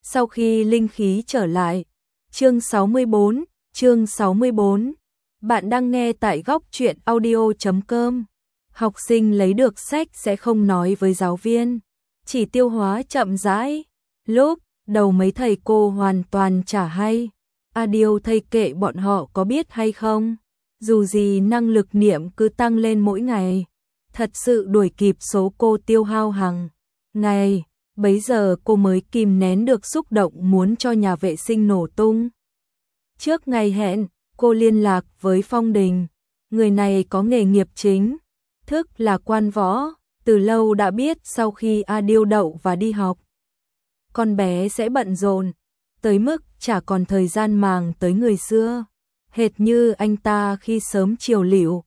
Sau khi linh khí trở lại. Chương 64. Bạn đang nghe tại góc truyện audio.com. Học sinh lấy được sách sẽ không nói với giáo viên, chỉ tiêu hóa chậm rãi. Lúc đầu mấy thầy cô hoàn toàn chả hay. Điều thầy kệ bọn họ có biết hay không. Dù gì năng lực niệm cứ tăng lên mỗi ngày. Thật sự đuổi kịp số cô tiêu hao hàng ngày. Bấy giờ cô mới kìm nén được xúc động muốn cho nhà vệ sinh nổ tung. Trước ngày hẹn, cô liên lạc với Phong Đình. Người này có nghề nghiệp chính thức là quan võ, từ lâu đã biết sau khi Điêu đậu và đi học, con bé sẽ bận rộn, tới mức chả còn thời gian màng tới người xưa. Hệt như anh ta khi sớm chiều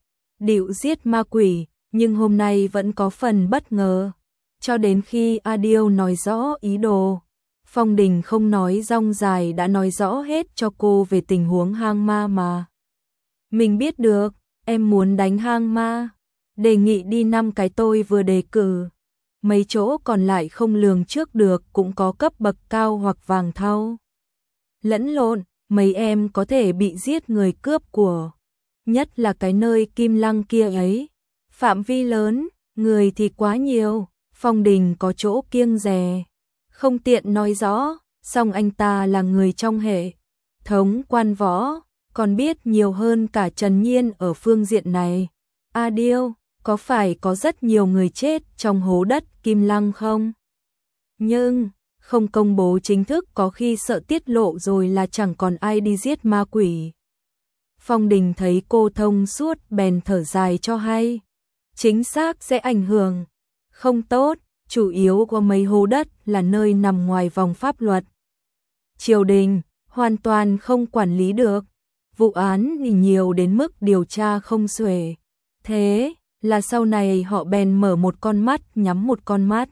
điệu giết ma quỷ, nhưng hôm nay vẫn có phần bất ngờ. Cho đến khi Điêu nói rõ ý đồ, Phong Đình không nói rong dài đã nói rõ hết cho cô về tình huống hang ma mà mình biết được. Em muốn đánh hang ma, đề nghị đi 5 cái tôi vừa đề cử. Mấy chỗ còn lại không lường trước được, cũng có cấp bậc cao hoặc vàng thau. Lẫn lộn, mấy em có thể bị giết người cướp của. Nhất là cái nơi Kim Lăng kia ấy. Phạm vi lớn, người thì quá nhiều. Phong Đình có chỗ kiêng dè, không tiện nói rõ, song anh ta là người trong hệ thống quan võ, còn biết nhiều hơn cả Trần Nhiên ở phương diện này. Điêu, có phải có rất nhiều người chết trong hố đất Kim Lăng không? Nhưng, không công bố chính thức có khi sợ tiết lộ rồi là chẳng còn ai đi giết ma quỷ. Phong Đình thấy cô thông suốt bèn thở dài cho hay. Chính xác sẽ ảnh hưởng không tốt, chủ yếu của mấy hố đất là nơi nằm ngoài vòng pháp luật. Triều đình hoàn toàn không quản lý được. Vụ án thì nhiều đến mức điều tra không xuể. Thế là sau này họ bèn mở một con mắt nhắm một con mắt.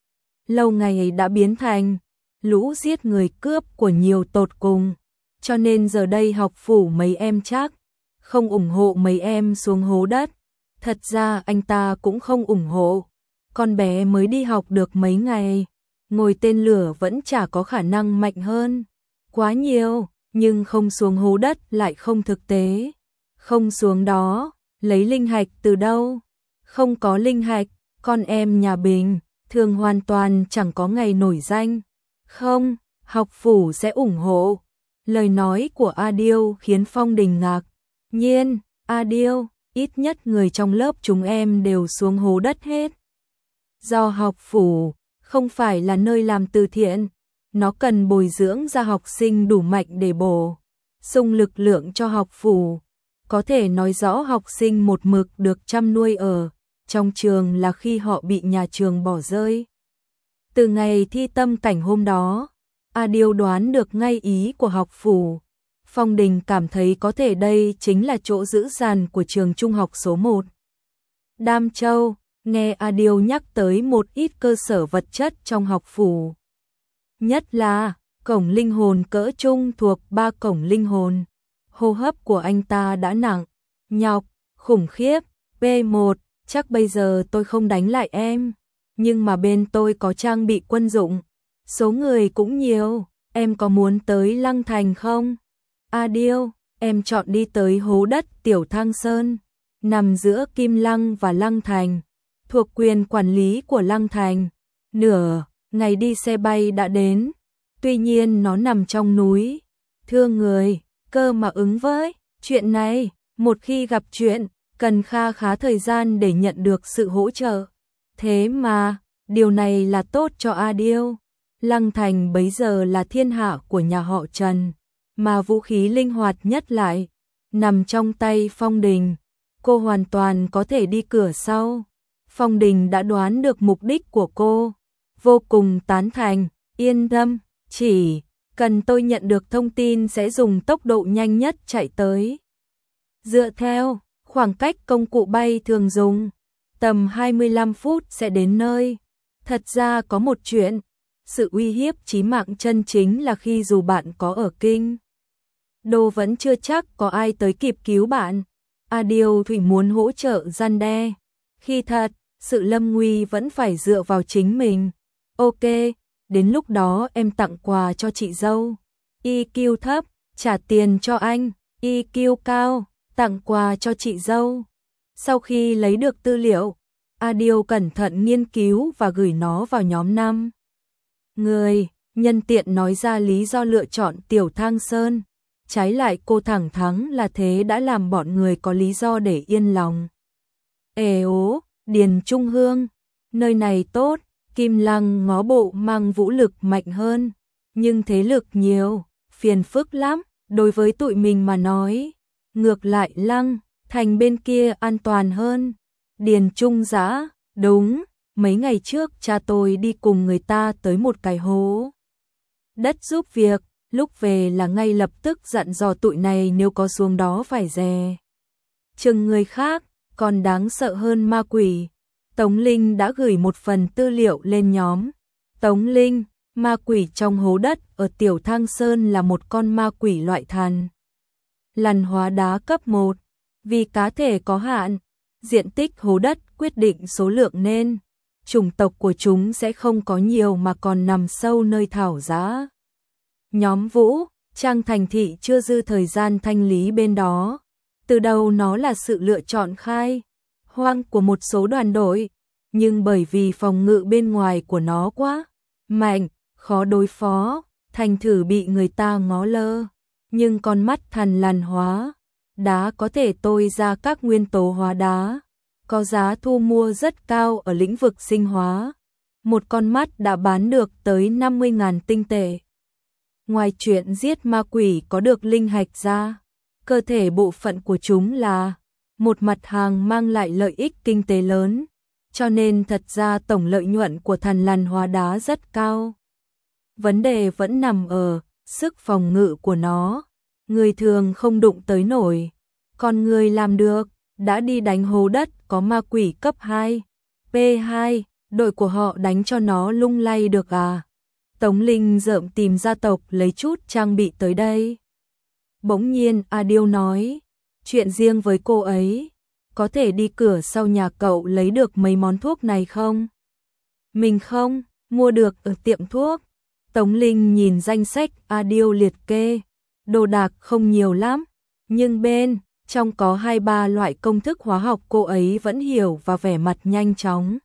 Lâu ngày đã biến thành lũ giết người cướp của nhiều tột cùng. Cho nên giờ đây học phủ mấy em chắc không ủng hộ mấy em xuống hố đất. Thật ra anh ta cũng không ủng hộ. Con bé mới đi học được mấy ngày, ngồi tên lửa vẫn chả có khả năng mạnh hơn quá nhiều, nhưng không xuống hố đất lại không thực tế. Không xuống đó, lấy linh hạch từ đâu? Không có linh hạch, con em nhà Bình thường hoàn toàn chẳng có ngày nổi danh. Không, học phủ sẽ ủng hộ. Lời nói của Điêu khiến Phong Đình ngạc nhiên. Điêu, ít nhất người trong lớp chúng em đều xuống hố đất hết. Do học phủ không phải là nơi làm từ thiện, nó cần bồi dưỡng ra học sinh đủ mạnh để bổ sung lực lượng cho học phủ. Có thể nói rõ học sinh một mực được chăm nuôi ở trong trường là khi họ bị nhà trường bỏ rơi. Từ ngày thi tâm cảnh hôm đó, Điêu đoán được ngay ý của học phủ. Phong Đình cảm thấy có thể đây chính là chỗ giữ giàn của trường trung học số 1. Đam Châu. Nghe Điêu nhắc tới một ít cơ sở vật chất trong học phủ. Nhất là cổng linh hồn cỡ trung thuộc 3 cổng linh hồn. Hô hấp của anh ta đã nặng, nhọc, khủng khiếp. P1, chắc bây giờ tôi không đánh lại em. Nhưng mà bên tôi có trang bị quân dụng. Số người cũng nhiều, em có muốn tới Lăng Thành không? Điêu, em chọn đi tới hố đất Tiểu Thang Sơn, nằm giữa Kim Lăng và Lăng Thành. Thuộc quyền quản lý của Lăng Thành. Nửa ngày đi xe bay đã đến. Tuy nhiên nó nằm trong núi. Thưa người, cơ mà ứng với chuyện này, một khi gặp chuyện, cần khá thời gian để nhận được sự hỗ trợ. Thế mà, điều này là tốt cho Điêu. Lăng Thành bấy giờ là thiên hạ của nhà họ Trần, mà vũ khí linh hoạt nhất lại nằm trong tay Phong Đình. Cô hoàn toàn có thể đi cửa sau. Phong Đình đã đoán được mục đích của cô, vô cùng tán thành. Yên tâm, chỉ cần tôi nhận được thông tin sẽ dùng tốc độ nhanh nhất chạy tới. Dựa theo khoảng cách công cụ bay thường dùng, tầm 25 phút sẽ đến nơi. Thật ra có một chuyện, sự uy hiếp chí mạng chân chính là khi dù bạn có ở kinh đô vẫn chưa chắc có ai tới kịp cứu bạn. Điêu Thủy muốn hỗ trợ răn đe. Khi thật, sự lâm nguy vẫn phải dựa vào chính mình. Ok, đến lúc đó em tặng quà cho chị dâu. EQ thấp, trả tiền cho anh, EQ cao, tặng quà cho chị dâu. Sau khi lấy được tư liệu, Adil cẩn thận nghiên cứu và gửi nó vào nhóm 5 người, nhân tiện nói ra lý do lựa chọn Tiểu Thang Sơn. Trái lại cô thẳng thắn là thế đã làm bọn người có lý do để yên lòng. Ố, Điền Trung Hương, nơi này tốt, Kim Lăng ngó bộ mang vũ lực mạnh hơn, nhưng thế lực nhiều, phiền phức lắm, đối với tụi mình mà nói. Ngược lại Lăng, thành bên kia an toàn hơn. Điền Trung Dã, đúng, mấy ngày trước cha tôi đi cùng người ta tới một cái hố đất giúp việc, lúc về là ngay lập tức dặn dò tụi này nếu có xuống đó phải dè chừng người khác, còn đáng sợ hơn ma quỷ. Tống Linh đã gửi một phần tư liệu lên nhóm. Tống Linh, ma quỷ trong hố đất ở Tiểu Thang Sơn là một con ma quỷ loại thằn lằn hóa đá cấp 1. Vì cá thể có hạn, diện tích hố đất quyết định số lượng nên chủng tộc của chúng sẽ không có nhiều mà còn nằm sâu nơi thảo giá. Nhóm Vũ, Trang thành thị chưa dư thời gian thanh lý bên đó. Từ đầu nó là sự lựa chọn khai hoang của một số đoàn đội, nhưng bởi vì phòng ngự bên ngoài của nó quá mạnh, khó đối phó, thành thử bị người ta ngó lơ. Nhưng con mắt thằn lằn hóa đá có thể tôi ra các nguyên tố hóa đá, có giá thu mua rất cao ở lĩnh vực sinh hóa. Một con mắt đã bán được tới 50.000 tinh tệ. Ngoài chuyện giết ma quỷ có được linh hạch ra, cơ thể bộ phận của chúng là một mặt hàng mang lại lợi ích kinh tế lớn, cho nên thật ra tổng lợi nhuận của thằn lằn hóa đá rất cao. Vấn đề vẫn nằm ở sức phòng ngự của nó, người thường không đụng tới nổi, còn người làm được, đã đi đánh hố đất có ma quỷ cấp 2, P2, đội của họ đánh cho nó lung lay được à? Tống Linh rợm tìm gia tộc lấy chút trang bị tới đây. Bỗng nhiên Adil nói, chuyện riêng với cô ấy, có thể đi cửa sau nhà cậu lấy được mấy món thuốc này không? Mình không, mua được ở tiệm thuốc. Tống Linh nhìn danh sách Adil liệt kê, đồ đạc không nhiều lắm, nhưng bên trong có 2-3 loại công thức hóa học cô ấy vẫn hiểu và vẻ mặt nhanh chóng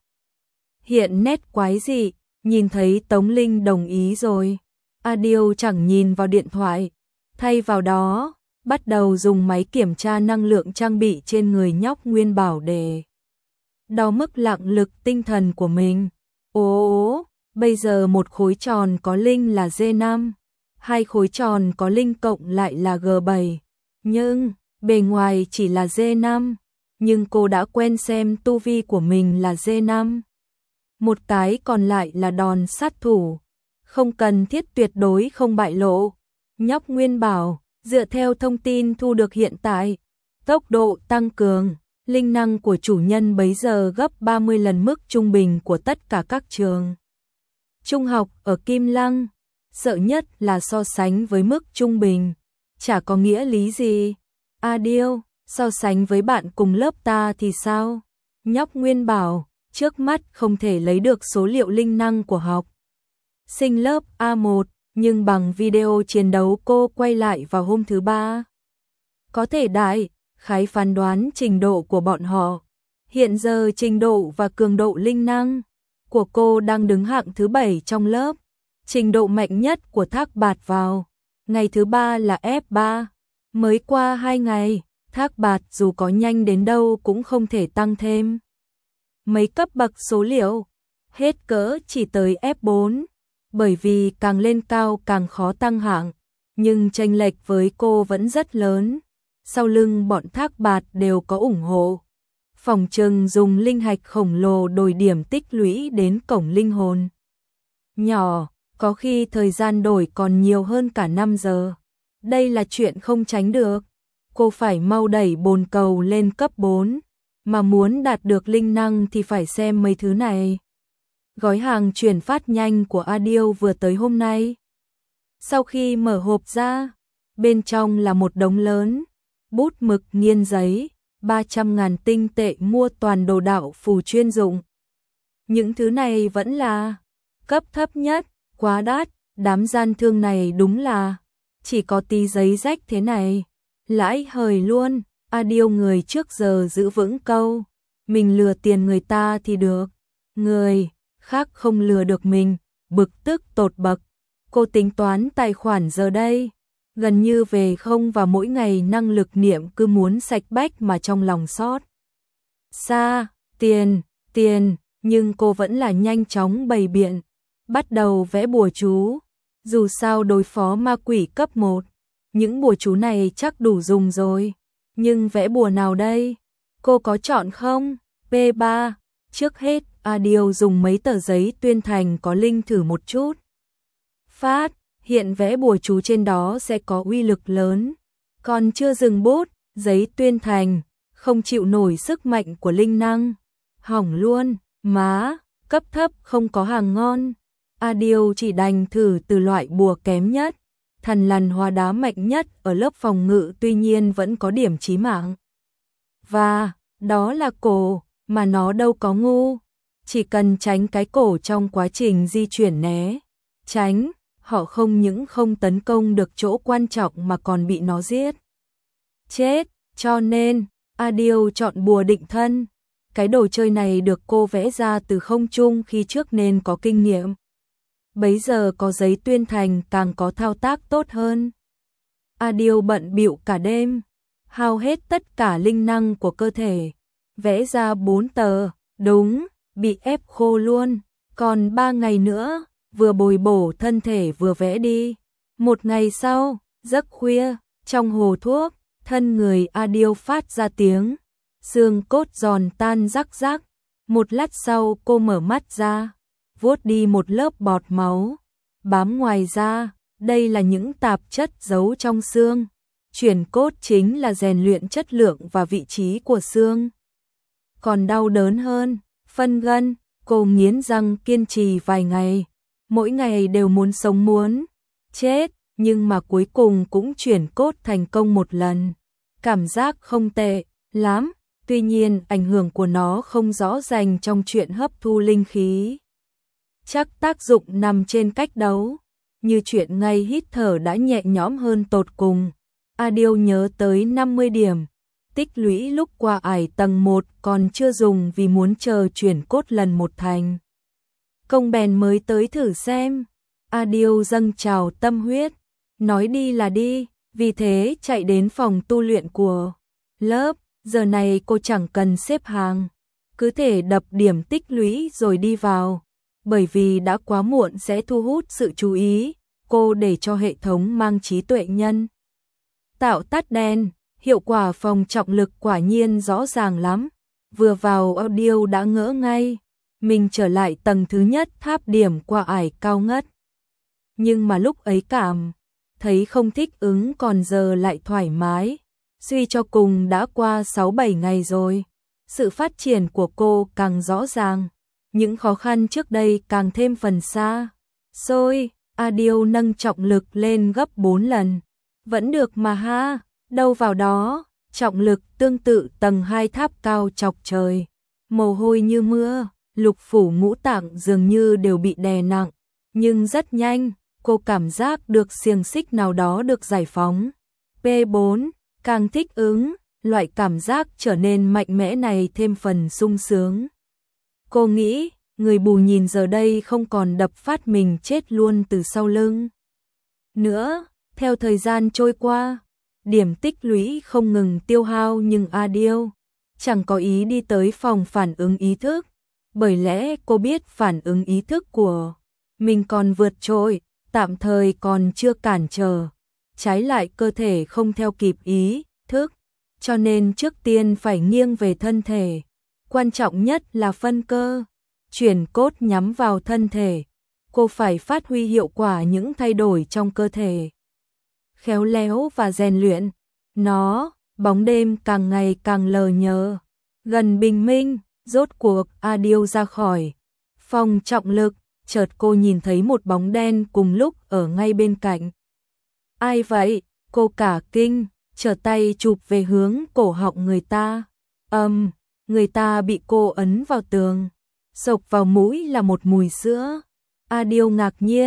hiện nét quái dị. Nhìn thấy Tống Linh đồng ý rồi, Adil chẳng nhìn vào điện thoại, thay vào đó, bắt đầu dùng máy kiểm tra năng lượng trang bị trên người nhóc Nguyên Bảo để đo mức lặng lực tinh thần của mình. Ồ, bây giờ một khối tròn có linh là G5, 2 khối tròn có linh cộng lại là G7, nhưng bề ngoài chỉ là G5, nhưng cô đã quen xem tu vi của mình là G5. Một cái còn lại là đòn sát thủ, không cần thiết tuyệt đối không bại lộ. Nhóc Nguyên Bảo, dựa theo thông tin thu được hiện tại, tốc độ tăng cường, linh năng của chủ nhân bấy giờ gấp 30 lần mức trung bình của tất cả các trường trung học ở Kim Lăng. Sợ nhất là so sánh với mức trung bình, chả có nghĩa lý gì. Adil, so sánh với bạn cùng lớp ta thì sao? Nhóc Nguyên Bảo, trước mắt không thể lấy được số liệu linh năng của học sinh lớp A1, nhưng bằng video chiến đấu cô quay lại vào hôm thứ 3, có thể đại khái phán đoán trình độ của bọn họ. Hiện giờ trình độ và cường độ linh năng của cô đang đứng hạng thứ 7 trong lớp. Trình độ mạnh nhất của Thác Bạt vào ngày thứ 3 là F3. Mới qua 2 ngày, Thác Bạt dù có nhanh đến đâu cũng không thể tăng thêm mấy cấp bậc số liệu, hết cỡ chỉ tới F4, bởi vì càng lên cao càng khó tăng hạng, nhưng chênh lệch với cô vẫn rất lớn. Sau lưng bọn Thác Bạt đều có ủng hộ. Phòng trừng dùng linh hạch khổng lồ đổi điểm tích lũy đến cổng linh hồn nhỏ, có khi thời gian đổi còn nhiều hơn cả 5 giờ. Đây là chuyện không tránh được. Cô phải mau đẩy bồn cầu lên cấp 4, mà muốn đạt được linh năng thì phải xem mấy thứ này. Gói hàng chuyển phát nhanh của Adil vừa tới hôm nay. Sau khi mở hộp ra, bên trong là một đống lớn, bút mực nghiên giấy, 300.000 tinh tệ mua toàn đồ đạo phù chuyên dụng. Những thứ này vẫn là cấp thấp nhất, Quá đắt, đám gian thương này đúng là chỉ có tí giấy rách thế này. Lãi hời luôn, Điêu người trước giờ giữ vững câu. Mình lừa tiền người ta thì được, người khác không lừa được mình, bực tức tột bậc. Cô tính toán tài khoản giờ đây, gần như về không và mỗi ngày năng lực niệm cứ muốn sạch bách mà trong lòng xót xa, tiền, nhưng cô vẫn là nhanh chóng bày biện, bắt đầu vẽ bùa chú. Dù sao đối phó ma quỷ cấp 1, những bùa chú này chắc đủ dùng rồi, nhưng vẽ bùa nào đây? Cô có chọn không? P3, trước hết, Điều dùng mấy tờ giấy tuyên thành có linh thử một chút. Phát, hiện vẽ bùa chú trên đó sẽ có uy lực lớn. Còn chưa dừng bút, giấy tuyên thành, không chịu nổi sức mạnh của linh năng. Hỏng luôn, má, cấp thấp không có hàng ngon. Điều chỉ đành thử từ loại bùa kém nhất. Thần lằn hóa đá mạnh nhất ở lớp phòng ngự tuy nhiên vẫn có điểm chí mạng. Và, đó là cổ, mà nó đâu có ngu. Chỉ cần tránh cái cổ trong quá trình di chuyển né. Tránh, họ không những không tấn công được chỗ quan trọng mà còn bị nó giết. Chết, cho nên, Điều chọn bùa định thân. Cái đồ chơi này được cô vẽ ra từ không trung khi trước nên có kinh nghiệm. Bấy giờ có giấy tuyên thành càng có thao tác tốt hơn. Điều bận bịu cả đêm, hao hết tất cả linh năng của cơ thể, vẽ ra 4 tờ, đúng, bị ép khô luôn. Còn 3 ngày nữa, vừa bồi bổ thân thể vừa vẽ đi. Một ngày sau, giấc khuya, trong hồ thuốc, thân người Điều phát ra tiếng, xương cốt giòn tan rắc rắc. Một lát sau cô mở mắt ra, vuốt đi một lớp bọt máu, bám ngoài da, đây là những tạp chất giấu trong xương. Chuyển cốt chính là rèn luyện chất lượng và vị trí của xương. Còn đau đớn hơn, phân gân, cô nghiến răng kiên trì vài ngày, mỗi ngày đều muốn sống muốn chết, nhưng mà cuối cùng cũng chuyển cốt thành công một lần. Cảm giác không tệ lắm, tuy nhiên ảnh hưởng của nó không rõ ràng trong chuyện hấp thu linh khí. Chắc tác dụng nằm trên cách đấu, như chuyện ngay hít thở đã nhẹ nhõm hơn tột cùng. Điều nhớ tới 50 điểm, tích lũy lúc qua ải tầng 1 còn chưa dùng vì muốn chờ chuyển cốt lần một thành công bèn mới tới thử xem. Điều dâng trào tâm huyết, nói đi là đi, vì thế chạy đến phòng tu luyện của lớp. Giờ này cô chẳng cần xếp hàng, cứ thể đập điểm tích lũy rồi đi vào. Bởi vì đã quá muộn sẽ thu hút sự chú ý, cô để cho hệ thống mang trí tuệ nhân tạo tắt đèn, hiệu quả phòng trọng lực quả nhiên rõ ràng lắm. Vừa vào Điều đã ngỡ ngay, mình trở lại tầng thứ nhất tháp điểm qua ải cao ngất. Nhưng mà lúc ấy cảm thấy không thích ứng, còn giờ lại thoải mái. Suy cho cùng đã qua 6-7 ngày rồi, sự phát triển của cô càng rõ ràng. Những khó khăn trước đây càng thêm phần xa xôi. Điều nâng trọng lực lên gấp 4 lần. Vẫn được mà ha, đâu vào đó, trọng lực tương tự tầng 2 tháp cao chọc trời. Mồ hôi như mưa, lục phủ ngũ tạng dường như đều bị đè nặng. Nhưng rất nhanh, cô cảm giác được xiềng xích nào đó được giải phóng. P4, càng thích ứng, loại cảm giác trở nên mạnh mẽ này thêm phần sung sướng. Cô nghĩ, người bù nhìn giờ đây không còn đập phát mình chết luôn từ sau lưng nữa. Theo thời gian trôi qua, điểm tích lũy không ngừng tiêu hao, nhưng Điều chẳng có ý đi tới phòng phản ứng ý thức, bởi lẽ cô biết phản ứng ý thức của mình còn vượt trội, tạm thời còn chưa cản trở, trái lại cơ thể không theo kịp ý thức, cho nên trước tiên phải nghiêng về thân thể. Quan trọng nhất là phân cơ, chuyển cốt nhắm vào thân thể. Cô phải phát huy hiệu quả những thay đổi trong cơ thể, khéo léo và rèn luyện nó. Bóng đêm càng ngày càng lờ nhờ, gần bình minh, rốt cuộc Điều ra khỏi phòng trọng lực. Chợt cô nhìn thấy một bóng đen cùng lúc ở ngay bên cạnh. Ai vậy? Cô cả kinh, trở tay chụp về hướng cổ họng người ta. Người ta bị cô ấn vào tường, xộc vào mũi là một mùi sữa. Điều ngạc nhiên,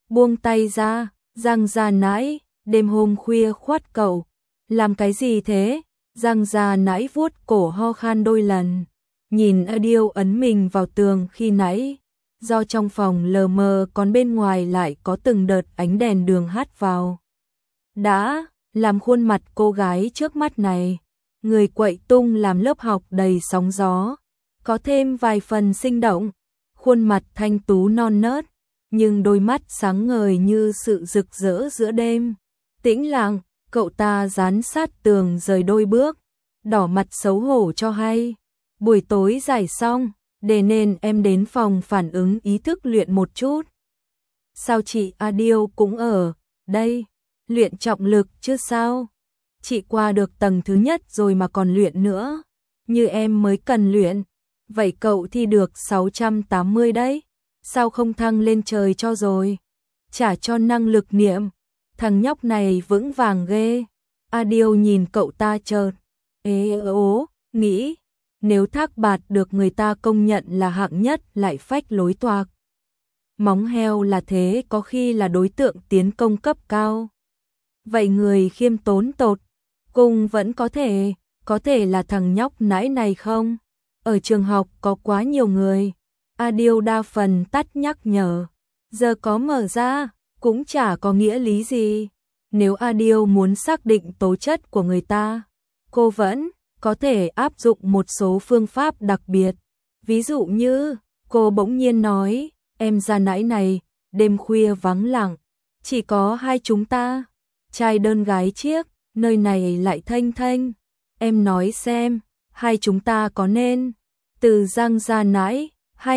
buông tay ra, Giang Gia Nãi, đêm hôm khuya khoát cậu, làm cái gì thế? Giang Gia Nãi vuốt cổ ho khan đôi lần, nhìn Adil ấn mình vào tường khi nãy, do trong phòng lờ mờ còn bên ngoài lại có từng đợt ánh đèn đường hắt vào. Đã làm khuôn mặt cô gái trước mắt này, người quậy tung làm lớp học đầy sóng gió, có thêm vài phần sinh động, khuôn mặt thanh tú non nớt, nhưng đôi mắt sáng ngời như sự rực rỡ giữa đêm. Tĩnh lặng, cậu ta dán sát tường rời đôi bước, đỏ mặt xấu hổ cho hay. Buổi tối giải xong, để nên em đến phòng phản ứng ý thức luyện một chút. Sao chị Adil cũng ở đây? Luyện trọng lực chứ sao? Chị qua được tầng thứ nhất rồi mà còn luyện nữa. Như em mới cần luyện. Vậy cậu thi được 680 đấy. Sao không thăng lên trời cho rồi? Trả cho năng lực niệm. Thằng nhóc này vững vàng ghê. Adil nhìn cậu ta chợt ế ố, nghĩ nếu Thác Bạt được người ta công nhận là hạng nhất lại phách lối toạc. Móng heo là thế, có khi là đối tượng tiến công cấp cao. Vậy người khiêm tốn tột cùng vẫn có thể là thằng nhóc nãi này không? Ở trường học có quá nhiều người. Adil đa phần tắt nhắc nhở. Giờ có mở ra, cũng chả có nghĩa lý gì. Nếu Adil muốn xác định tố chất của người ta, cô vẫn có thể áp dụng một số phương pháp đặc biệt. Ví dụ như, cô bỗng nhiên nói, em Gia Nãi này, đêm khuya vắng lặng, chỉ có hai chúng ta, trai đơn gái chiếc, nơi này lại thanh thanh. Em nói xem, hai chúng ta có nên, từ Giang Gia Nãi,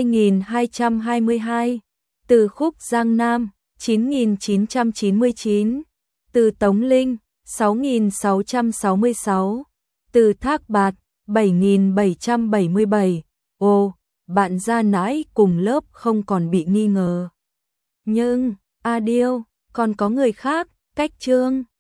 2222, từ Khúc Giang Nam, 9999, từ Tống Linh, 6666, từ Thác Bạt, 7777. Ồ, bạn Gia Nãi cùng lớp không còn bị nghi ngờ. Nhưng, Adil, còn có người khác, Cách Trương.